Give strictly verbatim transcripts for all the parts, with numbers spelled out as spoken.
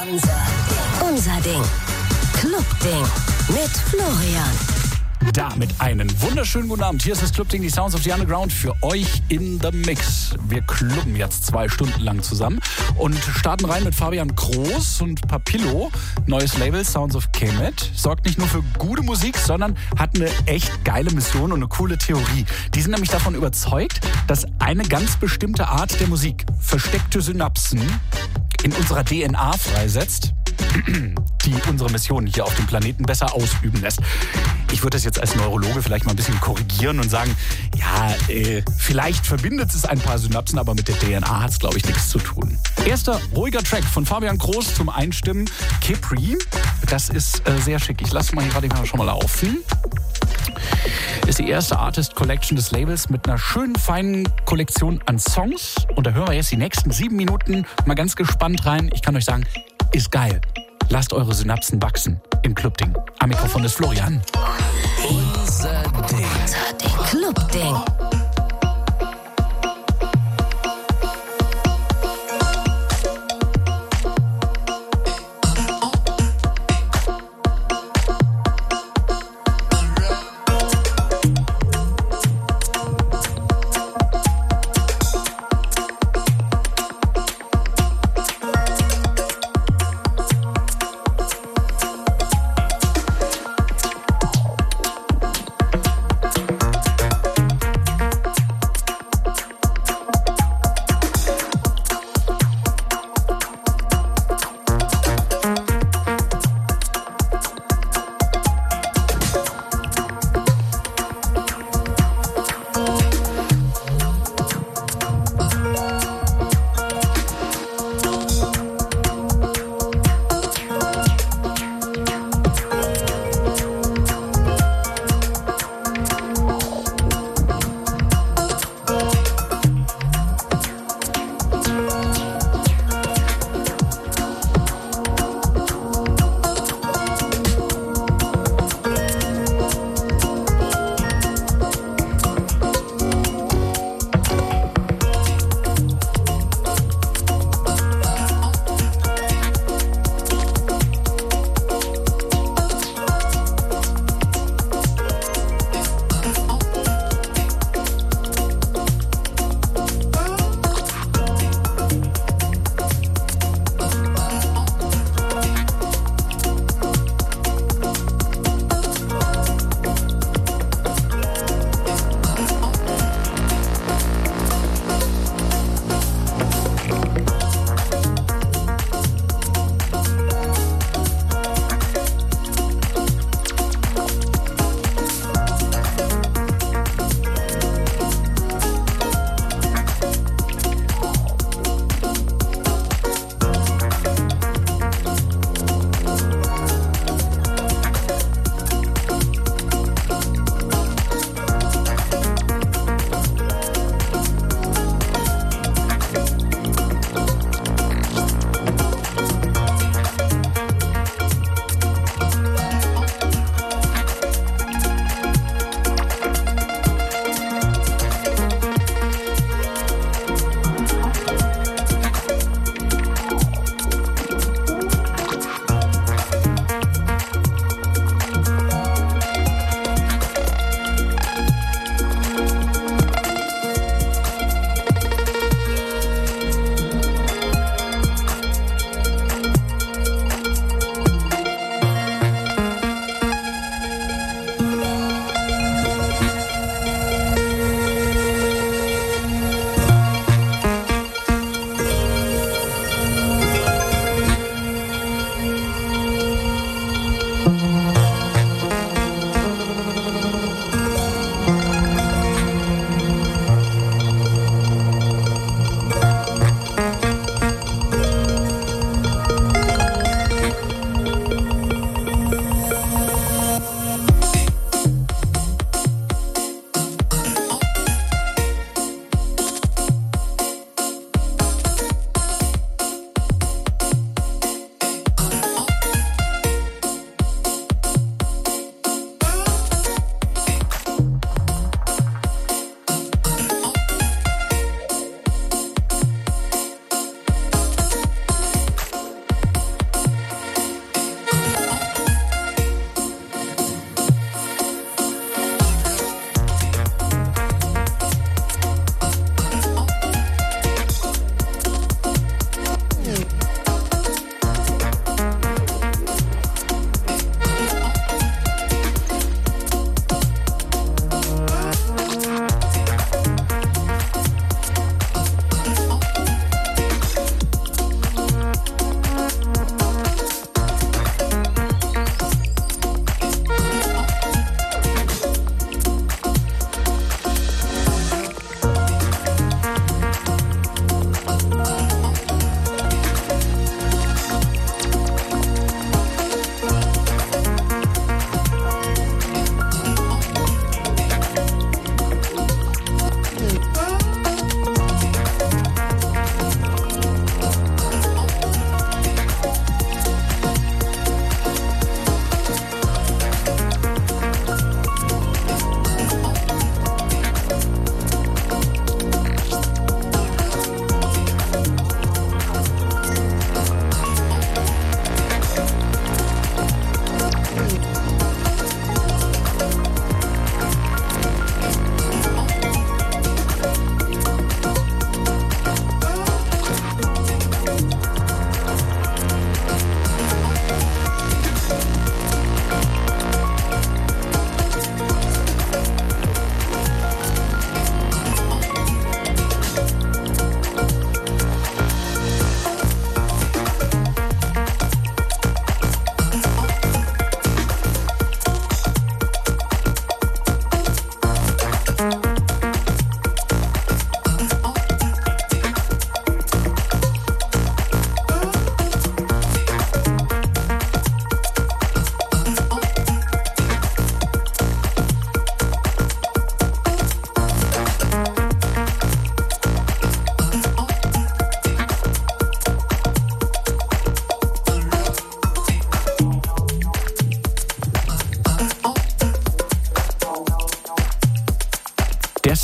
Unser, unser Ding. Club-Ding mit Florian. Damit einen wunderschönen guten Abend. Hier ist das Club-Ding, die Sounds of the Underground für euch in the Mix. Wir klubben jetzt zwei Stunden lang zusammen und starten rein mit Fabian Groß und Papillo. Neues Label, Sounds of Kemet. Sorgt nicht nur für gute Musik, sondern hat eine echt geile Mission und eine coole Theorie. Die sind nämlich davon überzeugt, dass eine ganz bestimmte Art der Musik versteckte Synapsen in unserer D N A freisetzt, die unsere Mission hier auf dem Planeten besser ausüben lässt. Ich würde das jetzt als Neurologe vielleicht mal ein bisschen korrigieren und sagen, ja, äh, vielleicht verbindet es ein paar Synapsen, aber mit der D N A hat es, glaube ich, nichts zu tun. Erster ruhiger Track von Fabian Groß zum Einstimmen, Capri. Das ist äh, sehr schick. Ich lasse mal hier gerade schon mal laufen. Ist die erste Artist Collection des Labels mit einer schönen, feinen Kollektion an Songs. Und da hören wir jetzt die nächsten sieben Minuten mal ganz gespannt rein. Ich kann euch sagen, ist geil. Lasst eure Synapsen wachsen im Club-Ding. Am Mikrofon ist Florian. Unser Ding. Unser Ding. Club-Ding.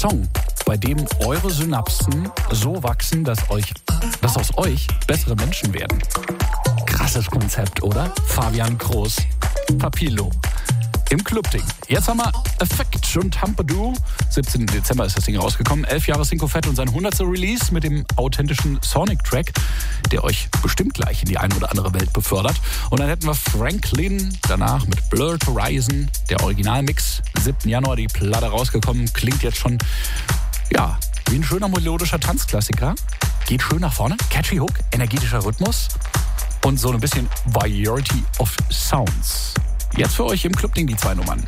Song, bei dem eure Synapsen so wachsen, dass euch, dass aus euch bessere Menschen werden. Krasses Konzept, oder? Fabian Groß, Papillo. Im Clubding. Jetzt haben wir Effekt und Hampedoo. siebzehnten Dezember ist das Ding rausgekommen. Elf Jahre Cinco Fett und sein hundertster Release mit dem authentischen Sonic-Track, der euch bestimmt gleich in die eine oder andere Welt befördert. Und dann hätten wir Franklin, danach mit Blurred Horizon, der Originalmix. siebten Januar die Platte rausgekommen. Klingt jetzt schon, ja, wie ein schöner melodischer Tanzklassiker. Geht schön nach vorne. Catchy Hook, energetischer Rhythmus und so ein bisschen Variety of Sounds. Jetzt für euch im Clubding die zwei Nummern.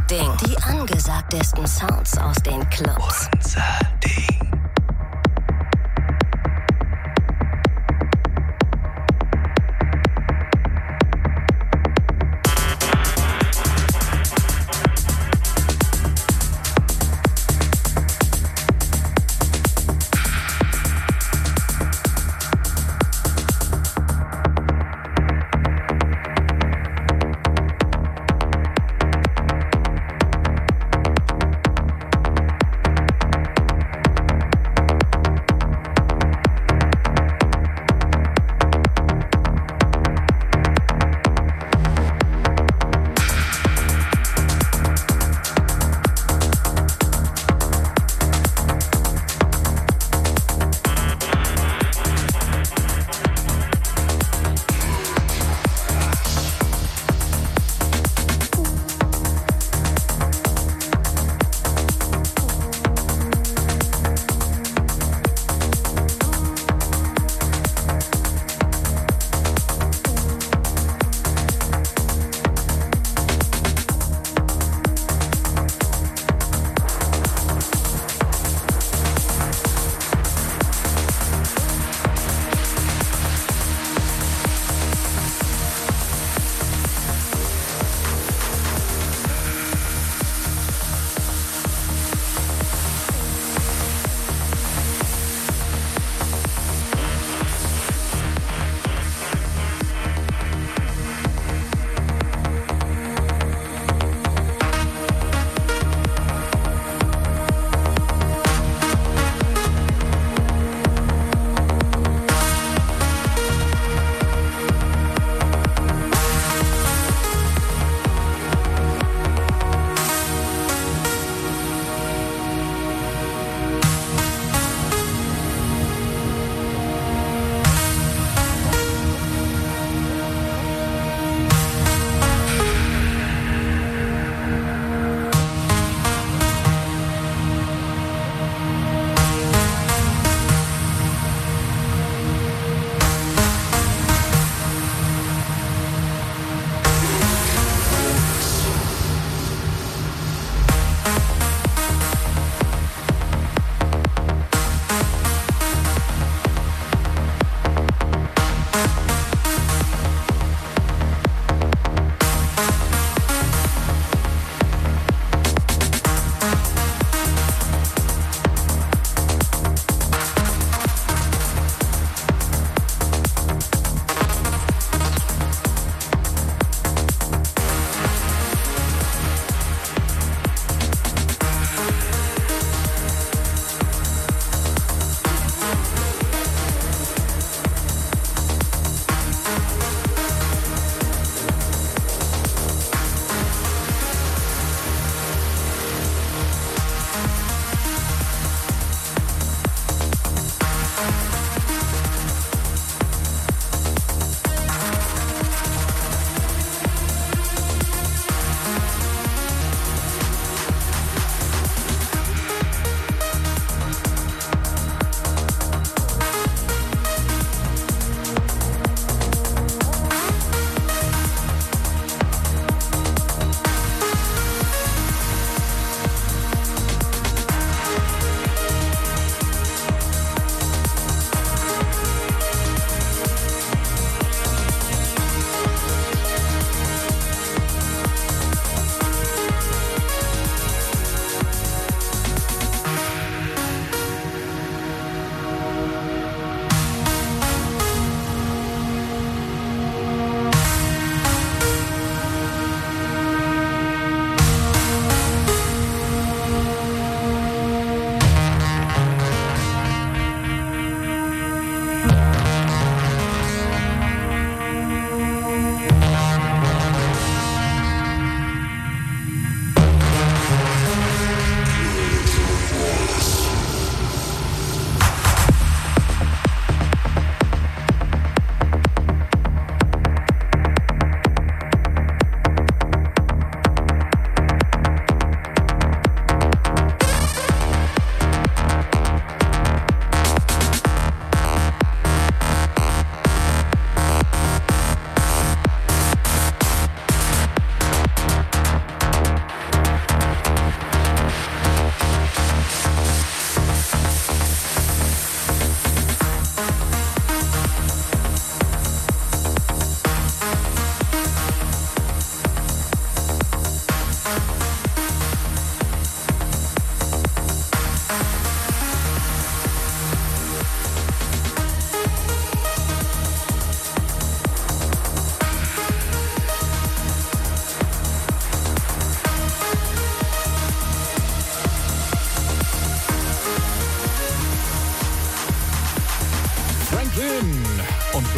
Ding. Die angesagtesten Sounds aus den Clubs. Unser Ding.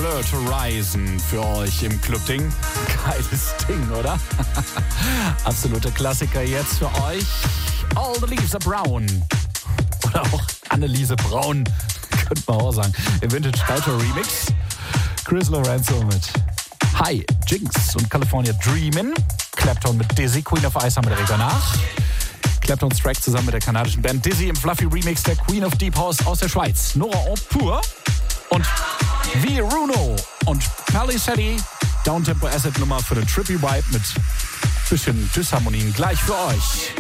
Evert Horizon für euch im Club-Ding. Geiles Ding, oder? Absoluter Klassiker jetzt für euch. All the Leaves are Brown. Oder auch Anneliese Braun, könnte man auch sagen. Im Vintage Culture Remix. Chris Lorenzo mit Hi, Jinx und California Dreamin'. Clapton mit Dizzy, Queen of Ice haben wir direkt danach. Claptons Track zusammen mit der kanadischen Band Dizzy im Fluffy Remix der Queen of Deep House aus der Schweiz. Nora En Pur und V. Runo und Palisetti. Downtempo Acid Nummer für den Trippy Vibe mit bisschen Dysharmonien gleich für euch.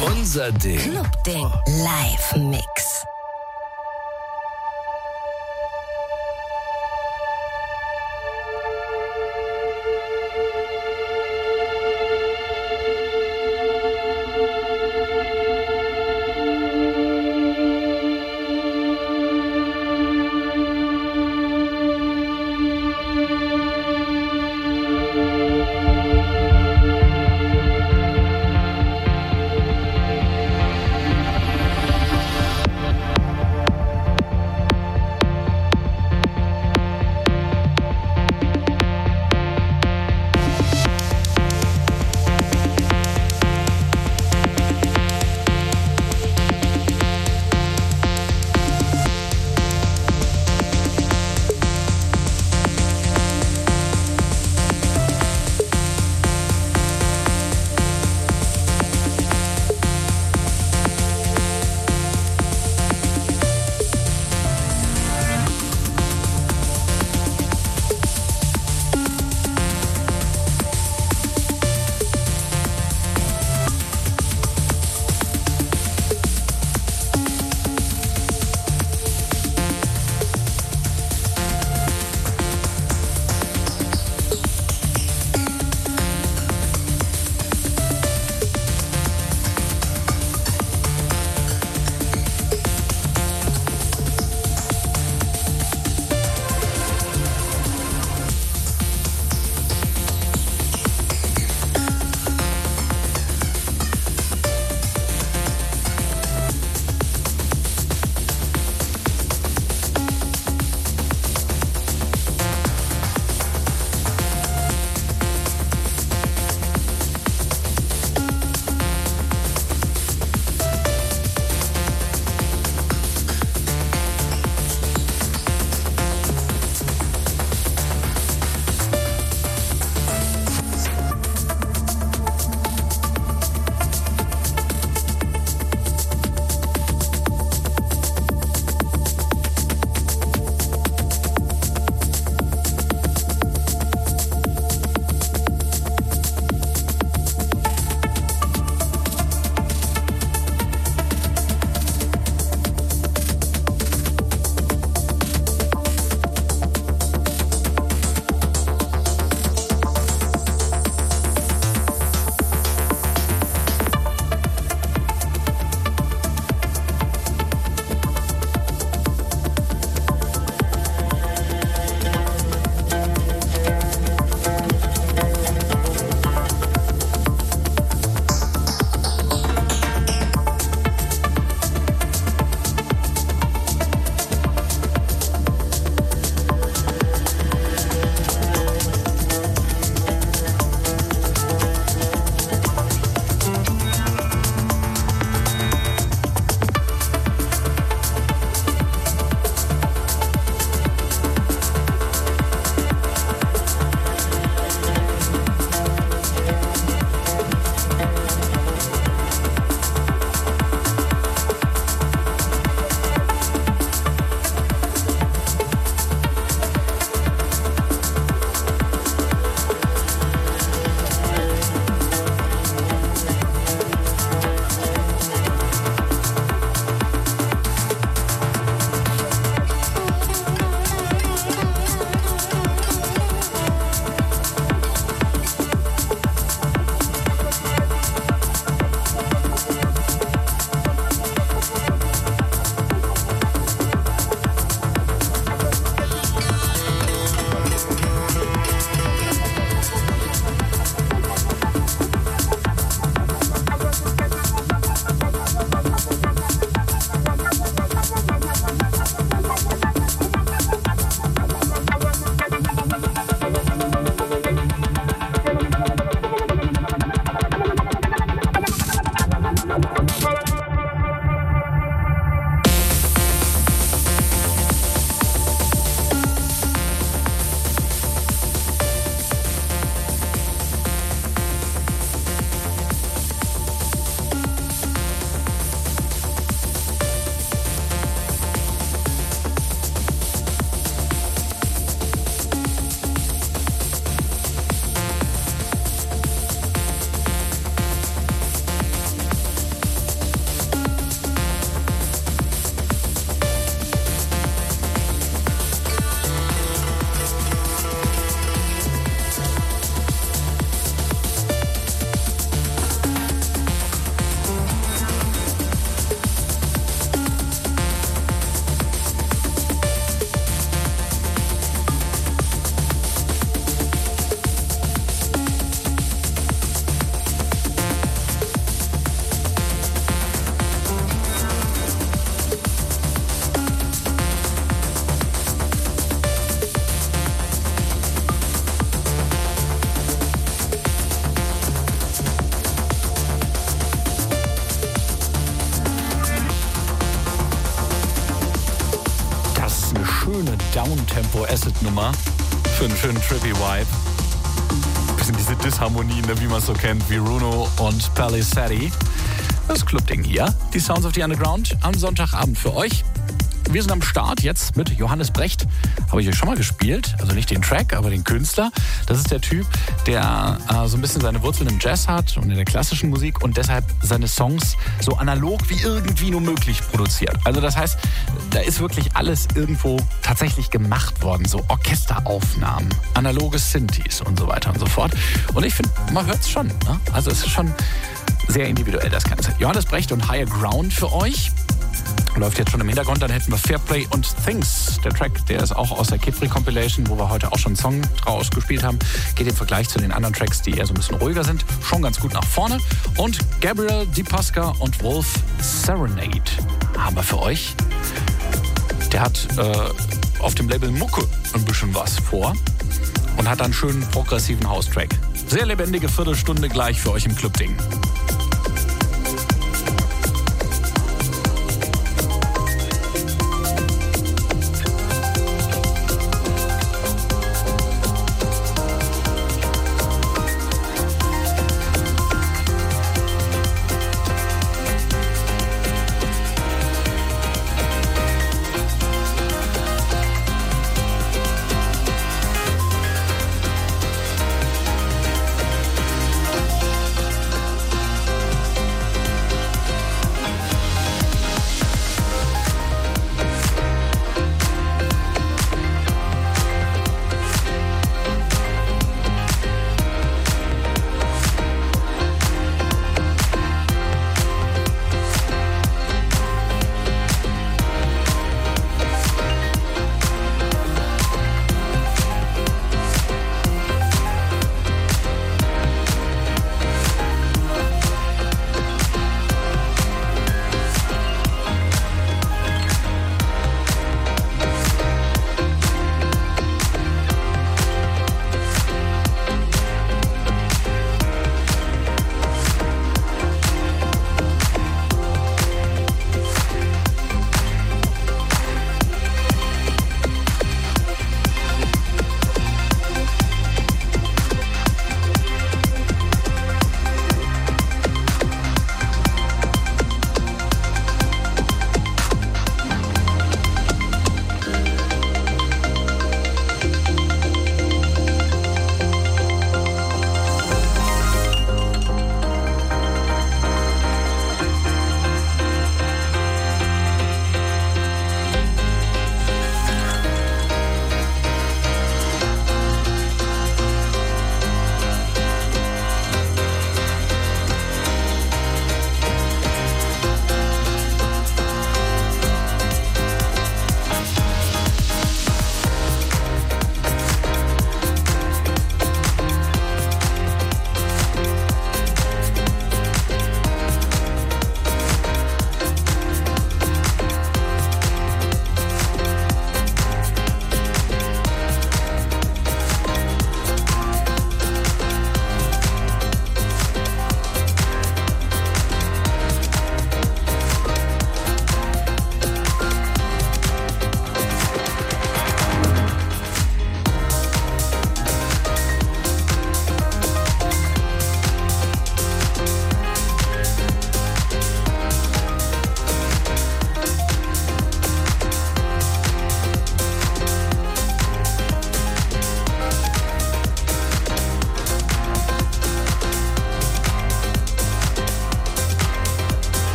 Unser Ding. Clubding. Live-Mix. Downtempo-Acid-Nummer für einen schönen trippy Vibe. Bisschen diese Disharmonien, wie man es so kennt, wie Runo und Palisade. Das Clubding hier, die Sounds of the Underground am Sonntagabend für euch. Wir sind am Start jetzt mit Johannes Brecht. Habe ich euch schon mal gespielt. Also nicht den Track, aber den Künstler. Das ist der Typ, der äh, so ein bisschen seine Wurzeln im Jazz hat und in der klassischen Musik und deshalb seine Songs so analog wie irgendwie nur möglich produziert. Also das heißt, da ist wirklich alles irgendwo tatsächlich gemacht worden. So Orchesteraufnahmen, analoge Synthes und so weiter und so fort. Und ich finde, man hört es schon. Ne? Also es ist schon sehr individuell, das Ganze. Johannes Brecht und Higher Ground für euch. Läuft jetzt schon im Hintergrund, dann hätten wir Fairplay und Things. Der Track, der ist auch aus der Kid Free Compilation, wo wir heute auch schon einen Song draus gespielt haben. Geht im Vergleich zu den anderen Tracks, die eher so ein bisschen ruhiger sind, schon ganz gut nach vorne. Und Gabriel DePasca und Wolf Serenade haben wir für euch. Der hat äh, auf dem Label Mucke ein bisschen was vor und hat dann einen schönen progressiven House-Track. Sehr lebendige Viertelstunde gleich für euch im Clubding.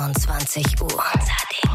einundzwanzig Uhr. Unser Ding.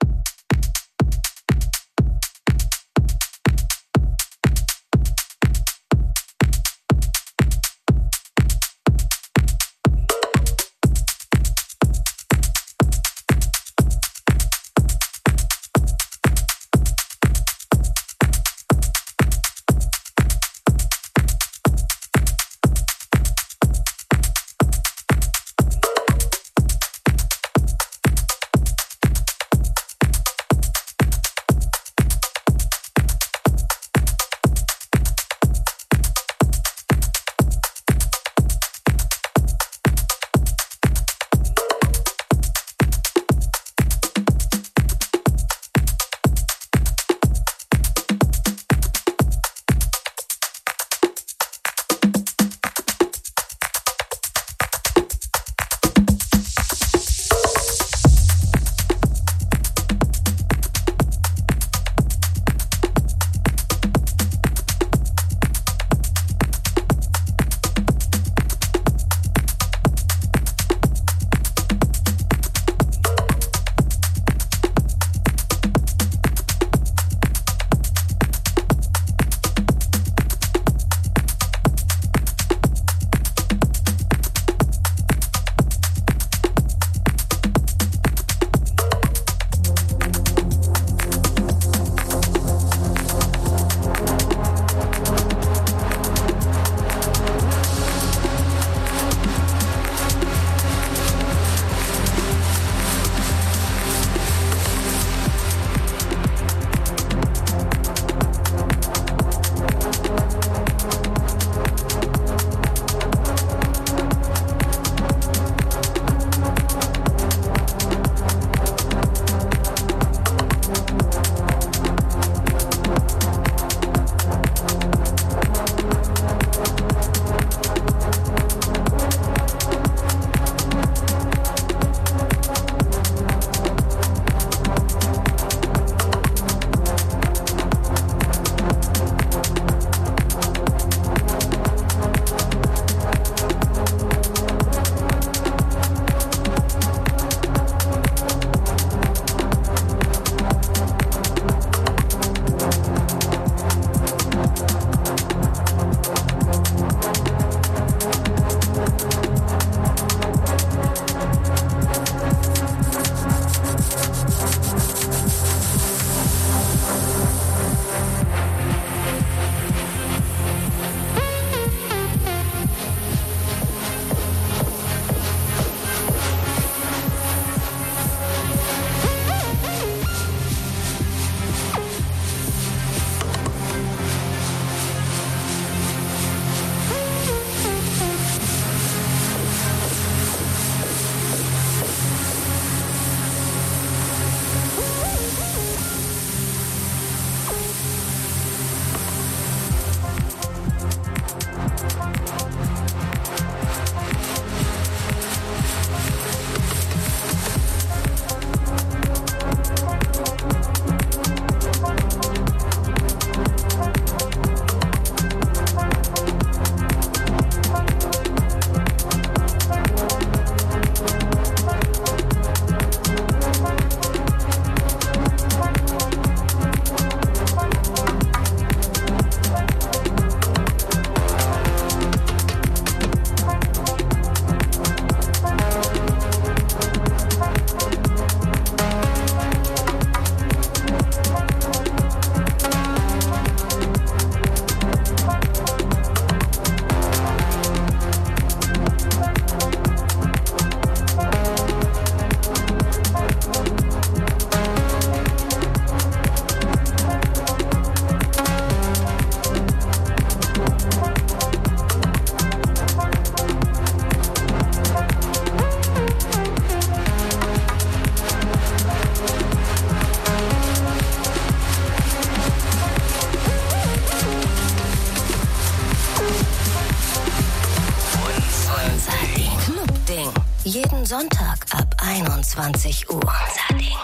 Jeden Sonntag ab einundzwanzig Uhr. Unser Ding.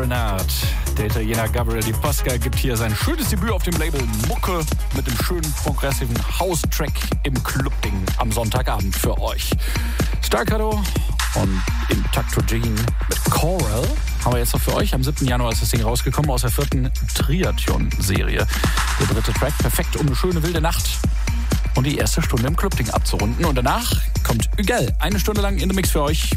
Renard. Der Italiener Gabriele Di Posca gibt hier sein schönes Debüt auf dem Label Mucke mit dem schönen progressiven House-Track im Clubding am Sonntagabend für euch. Staccato und Intacto Gene mit Choral haben wir jetzt noch für euch. Am siebten Januar ist das Ding rausgekommen aus der vierten Triathlon-Serie. Der dritte Track, perfekt, um eine schöne wilde Nacht und die erste Stunde im Clubding abzurunden. Und danach kommt Ügel, eine Stunde lang in the Mix für euch.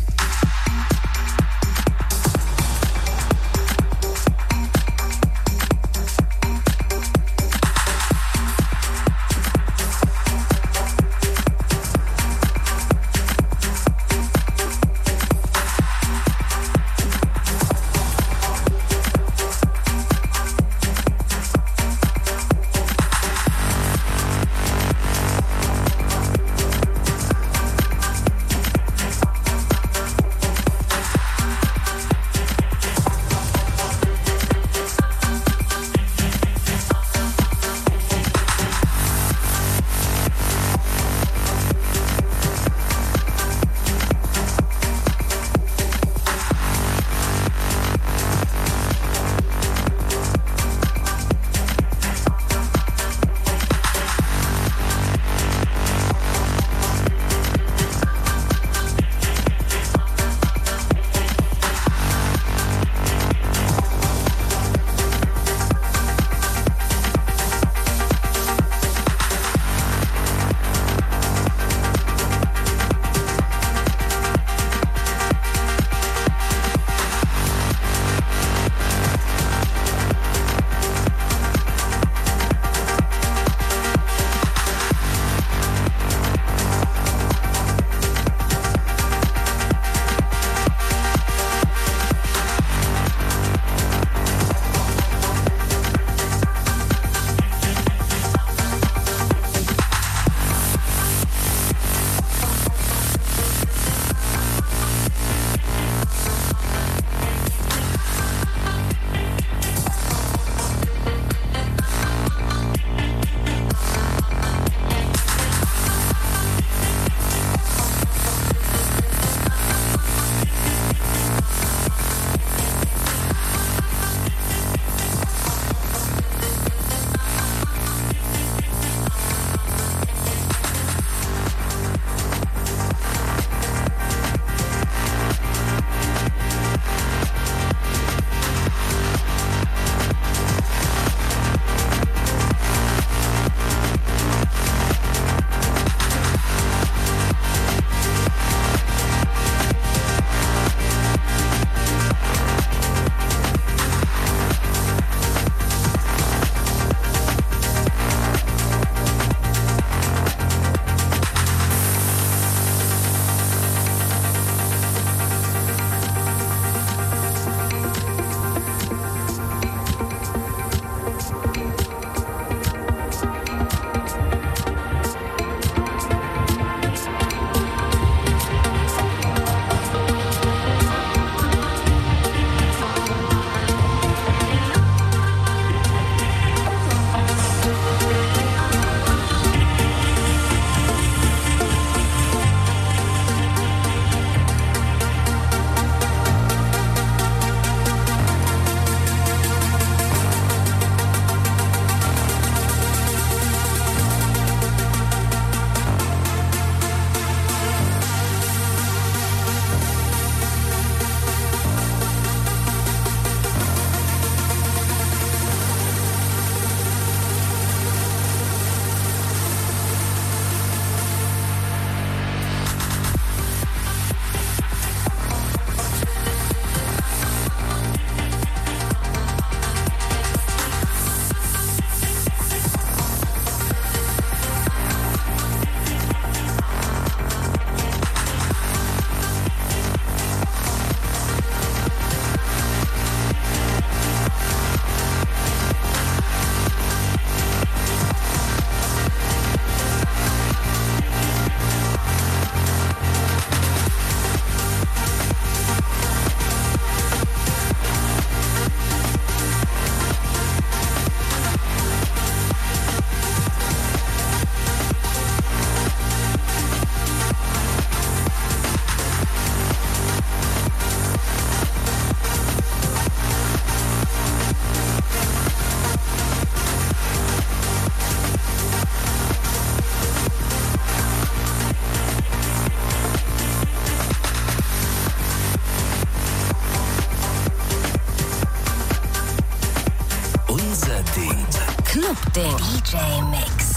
Club-Ding. D J Mix.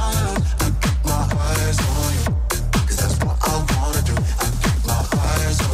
Eyes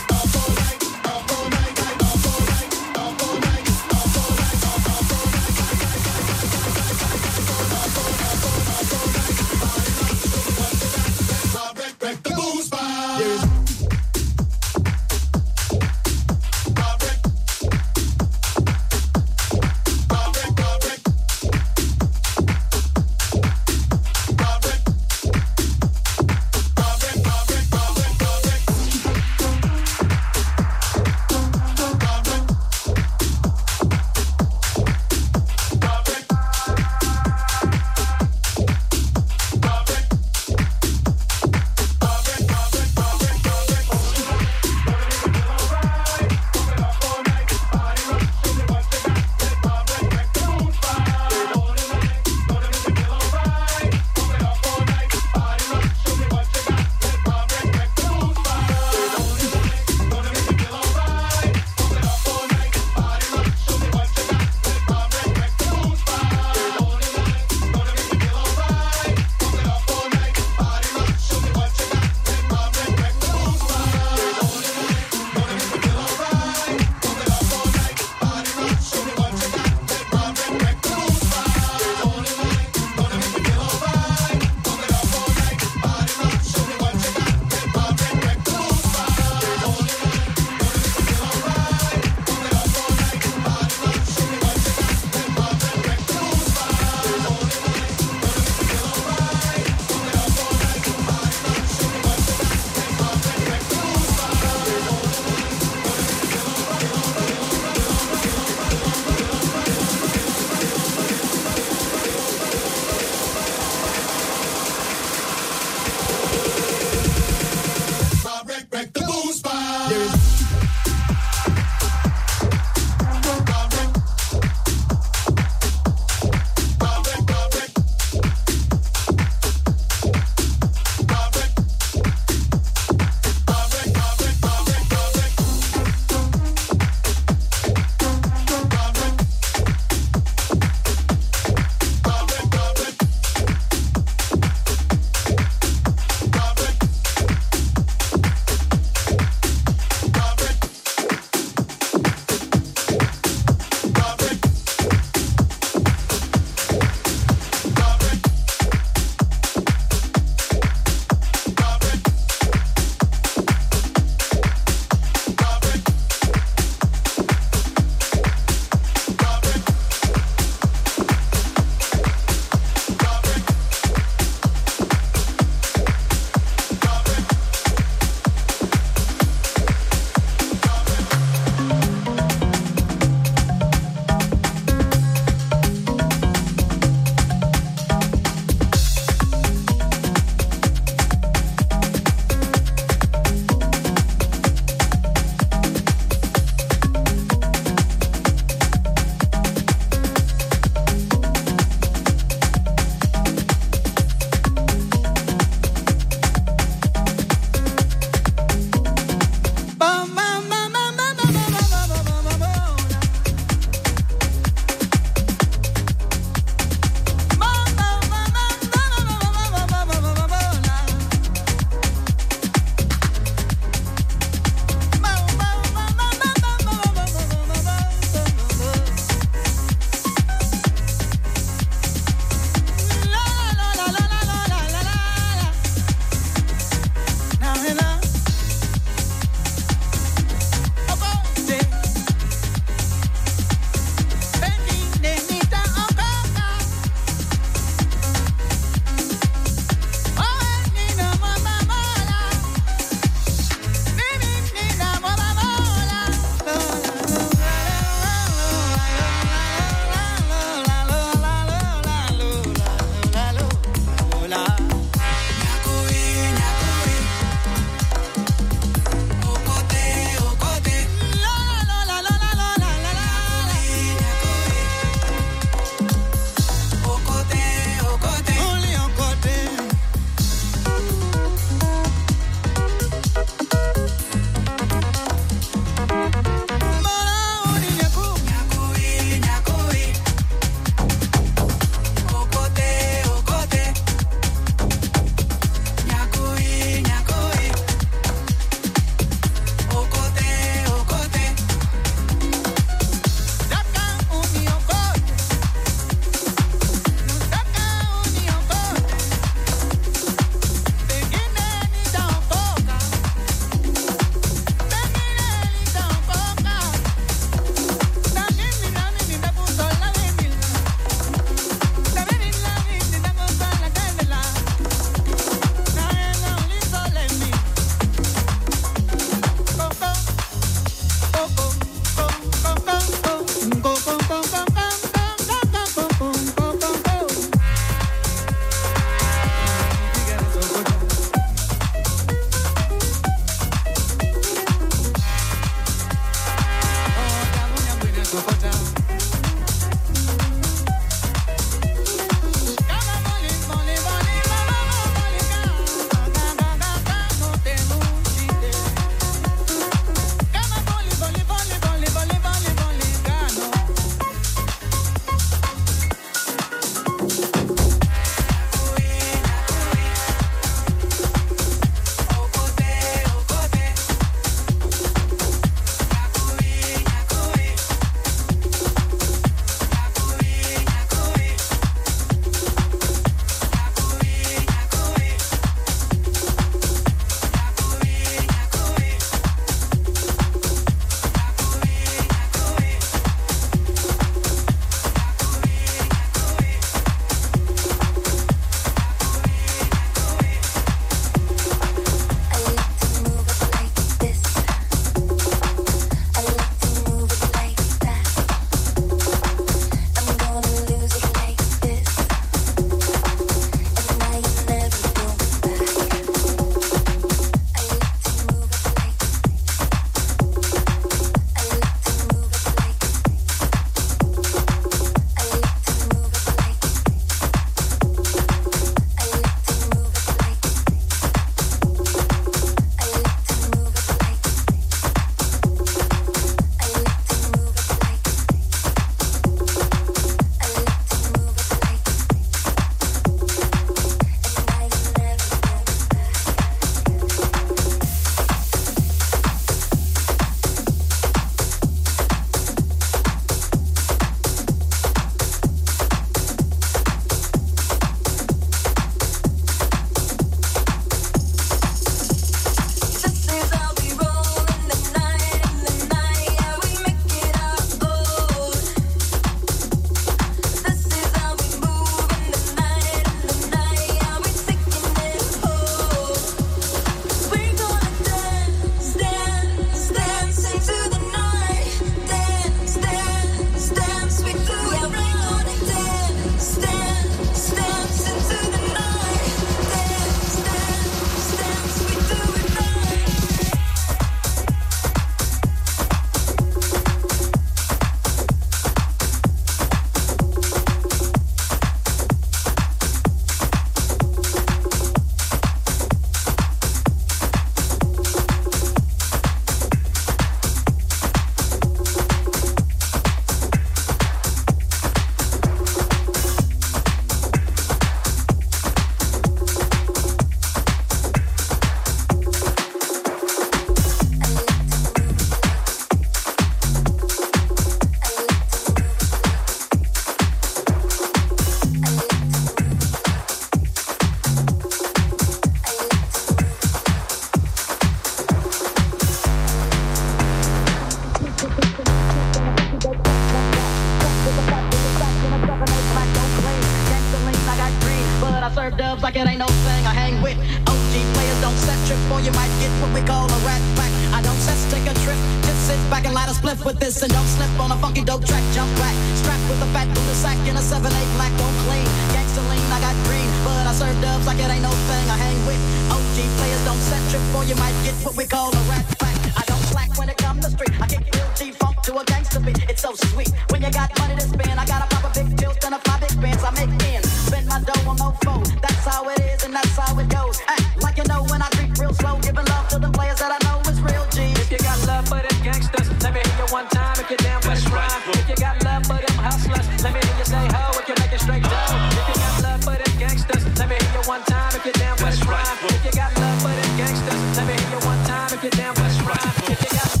like it ain't no thing. I hang with O G players, don't set trip or you might get what we call a rat pack. I don't set take a trip, just sit back and light a spliff with this and don't slip on a funky dope track. Jump back, strapped with a fat Buddha sack in a seven eight black, don't clean. Gangsta lean, I got green, but I serve dubs like it ain't no thing. I hang with O G players, don't set trip or you might get what we call a rat pack. I don't slack when it comes to street. I kick Bill G funk to a gangsta beat. It's so sweet when you got money to spend. I got a pop a big tilt and a five big bands. I make ends, spend my dough on no foe. That's how it is and that's how it goes. Act like you know when I creep real slow, giving love to the players that I know is real G. If you got love for them gangsters, let me hear you one time if you're down for the rhyme. If you got love for them hustlers, let me hear you say ho if you make it straight down. If you got love for them gangsters, let me hear you one time if you're down for the rhyme. If you got love for them gangsters, let me hear you one time if you're down for the rhyme. If you got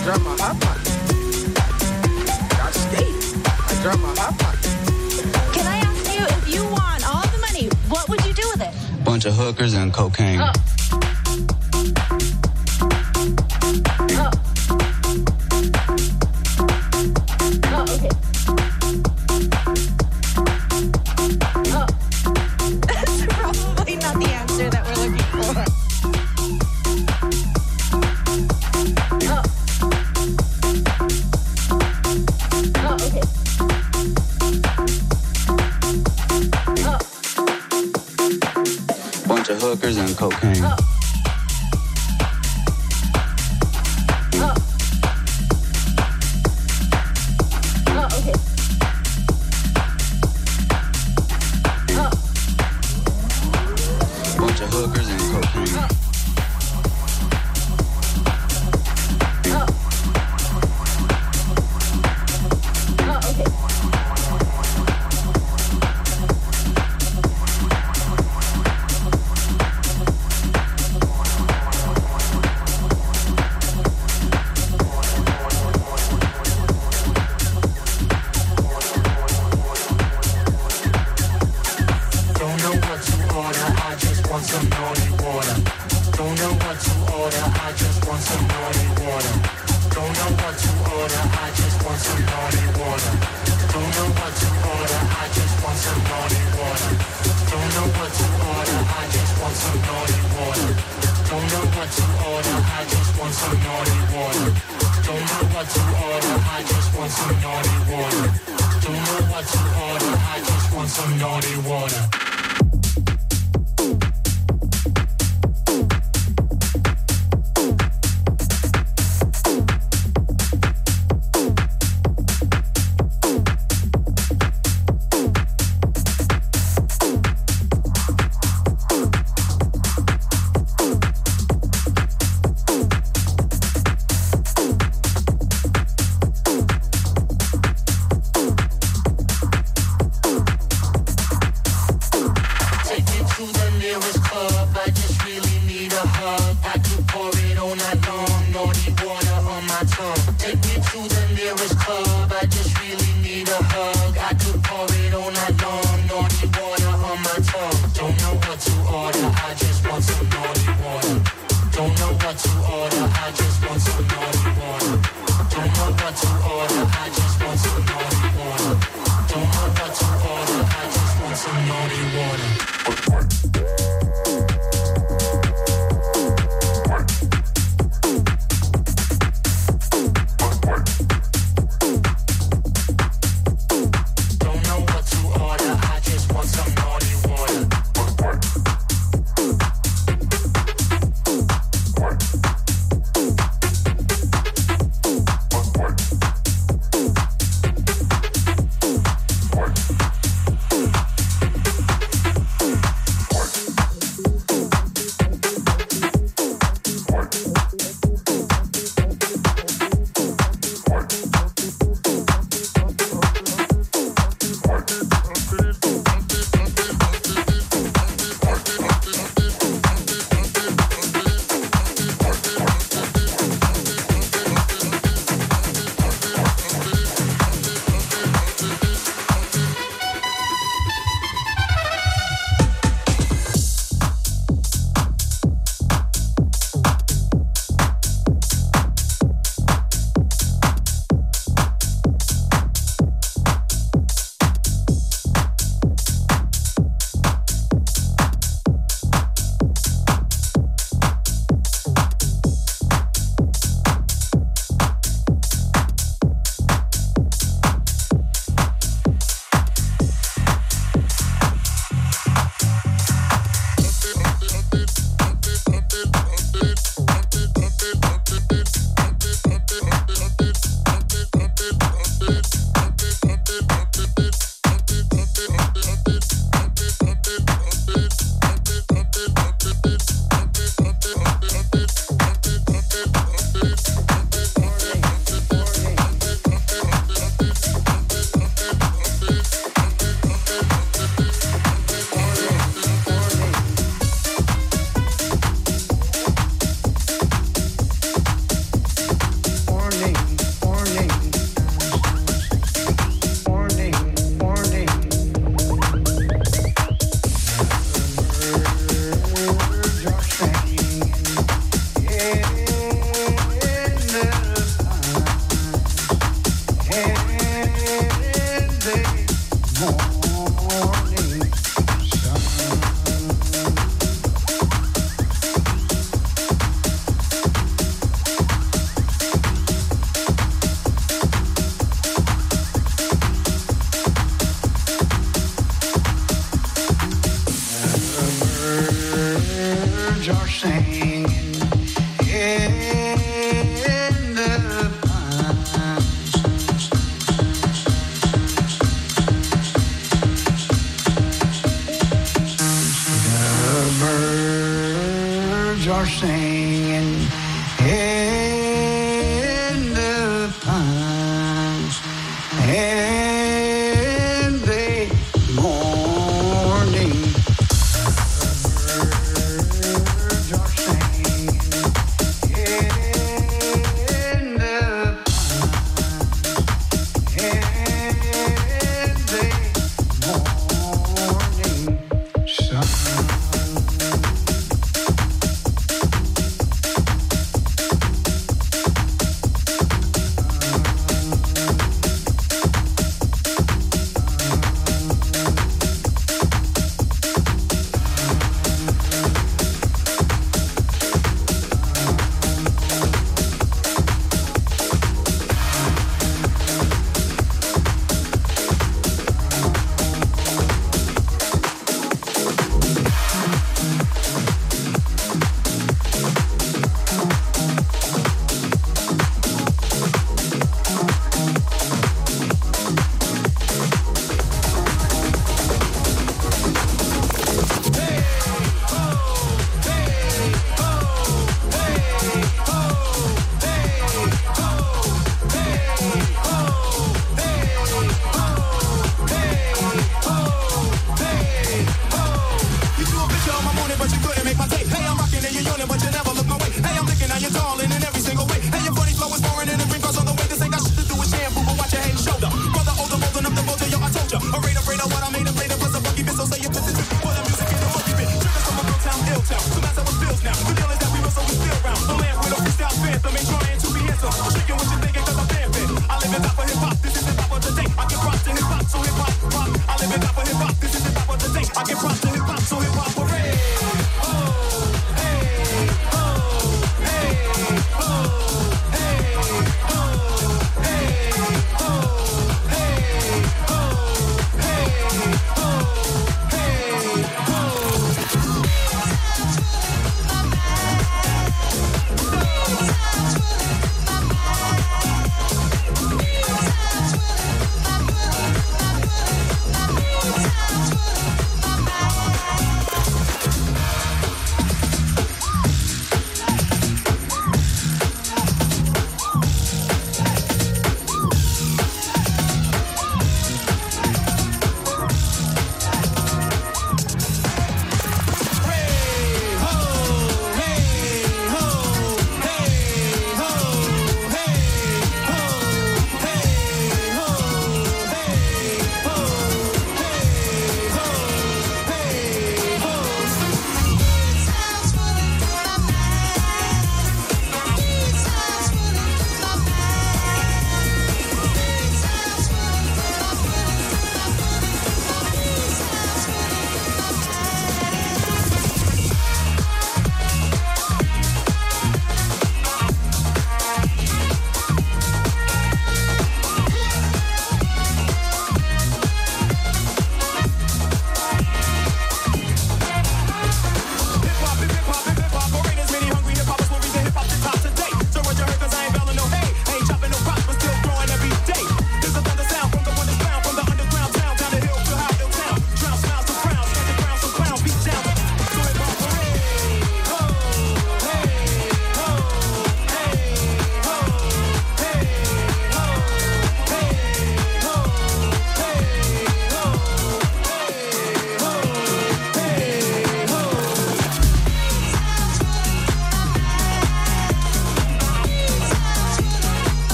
drop my hot pot. I skate. I drop my hot pot. Can I ask you, if you won all the money, what would you do with it? Bunch of hookers and cocaine. Oh. Hookers and cocaine. Oh. Oh. Oh, okay. Oh. Bunch of hookers and cocaine. Oh. Oh. Oh, okay.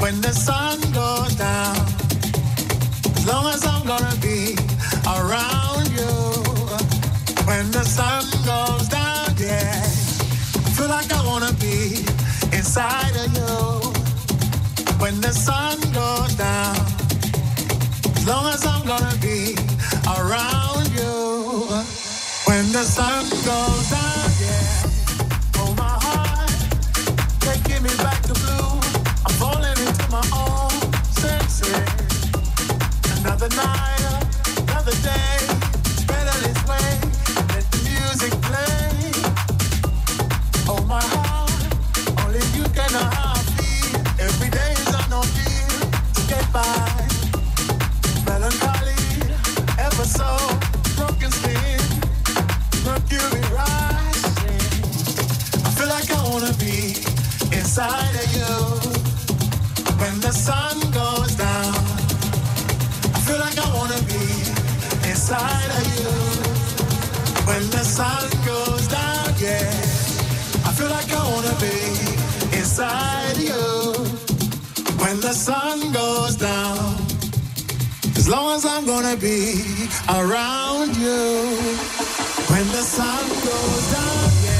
when the sun goes down. As long as I'm gonna be around you. When the sun goes down, yeah. I feel like I wanna be inside of you. When the sun goes down. As long as I'm gonna be around you. When the sun goes down, yeah. Oh, my heart, they give me back the blue. I'm falling into my own senses. Another night, another day. It's better this way. Let the music play. Oh, my heart, only you can know how I feel. Every day is on no feel to get by. Melancholy, ever so broken skin, mercury rising. I feel like I wanna be inside of you. When the sun goes down, I feel like I wanna be inside of you. When the sun goes down, yeah, I feel like I wanna be inside of you. When the sun goes down. As long as I'm gonna be around you. When the sun goes down, yeah.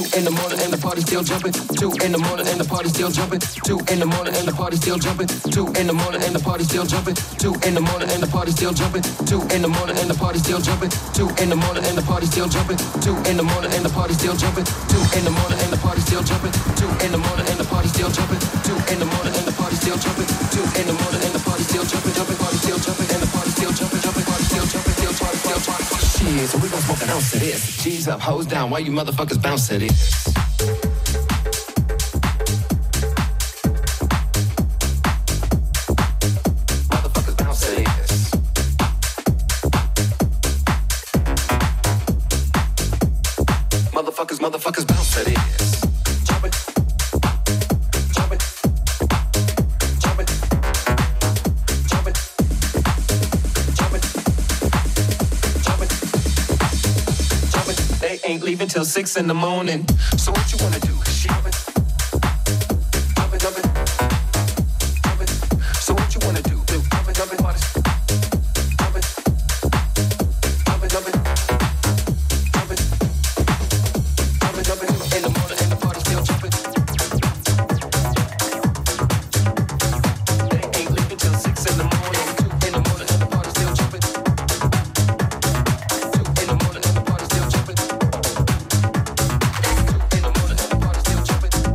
in the morning and the party still jumping. Two in the morning and the party still jumping. Two in the morning and the party still jumping. Two in the morning and the party still jumping. Two in the morning and the party still jumping. Two in the morning and the party still jumping. Two in the morning and the party still jumping. Two in the morning and the party still jumping. Two in the morning and the party still jumping. Two in the morning and the party still jumping. Two in the morning and the party still jumping. Two in the morning and the party still jumping. Jumping, party still jumping, and the party still jumping. Jumping, party still jumping. Still party, still party. Shit, so we gon' smoke an ounce of this. G's up, hoes down, why you motherfuckers bounce to this? Motherfuckers bounce to this. Motherfuckers, motherfuckers bounce to this. Jump it. Jump it. Jump it. Jump it. Jump it. Jump it. Jump it. They ain't leaving till six in the morning. So what you wanna do? Jump it. Jump it, jump it. Jump it. So what you wanna do? Jump it, jump it, party. Jump it. Jump it, jump it. Jump it. Jump it, jump it. In the morning and the party still jumping. They ain't leaving till six in the morning. Two in the morning and the party still jumping. Two in the morning and the party still jumping. Two in the morning and the party still jumping.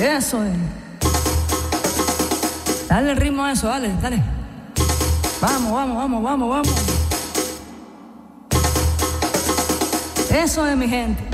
Eso es. Dale el ritmo a eso, dale, dale. Vamos, vamos, vamos, vamos, vamos. Eso es, mi gente.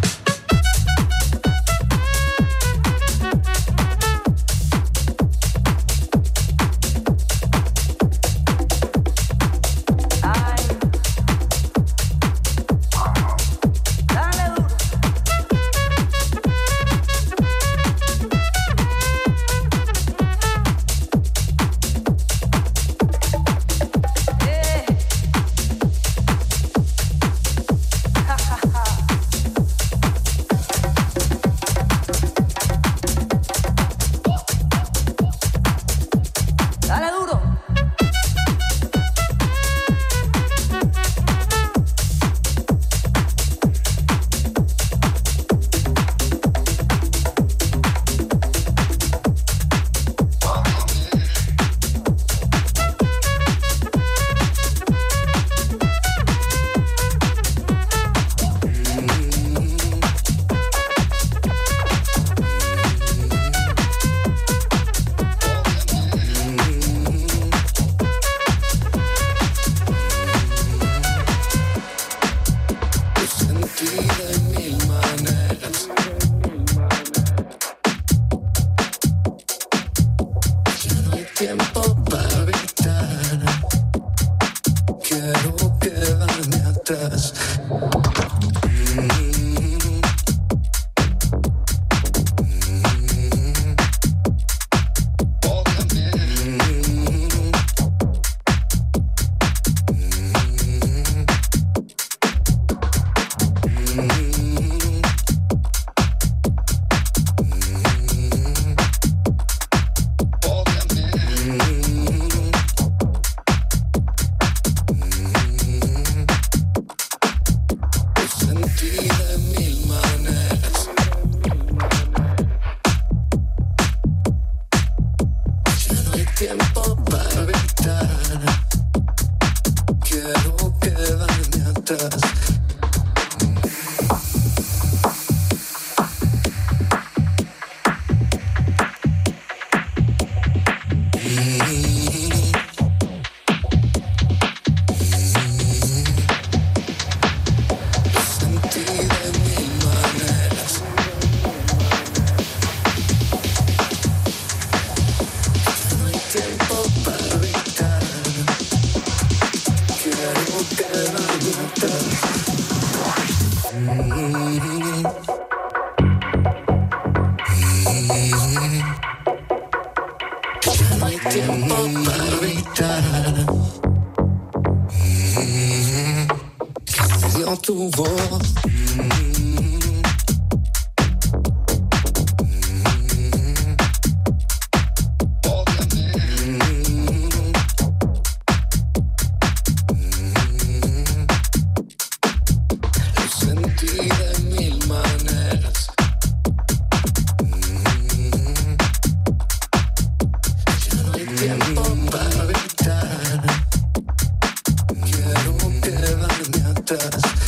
Tu voz. Lo sentí de mil maneras. Ya no hay tiempo para evitar. Quiero quedarme atrás.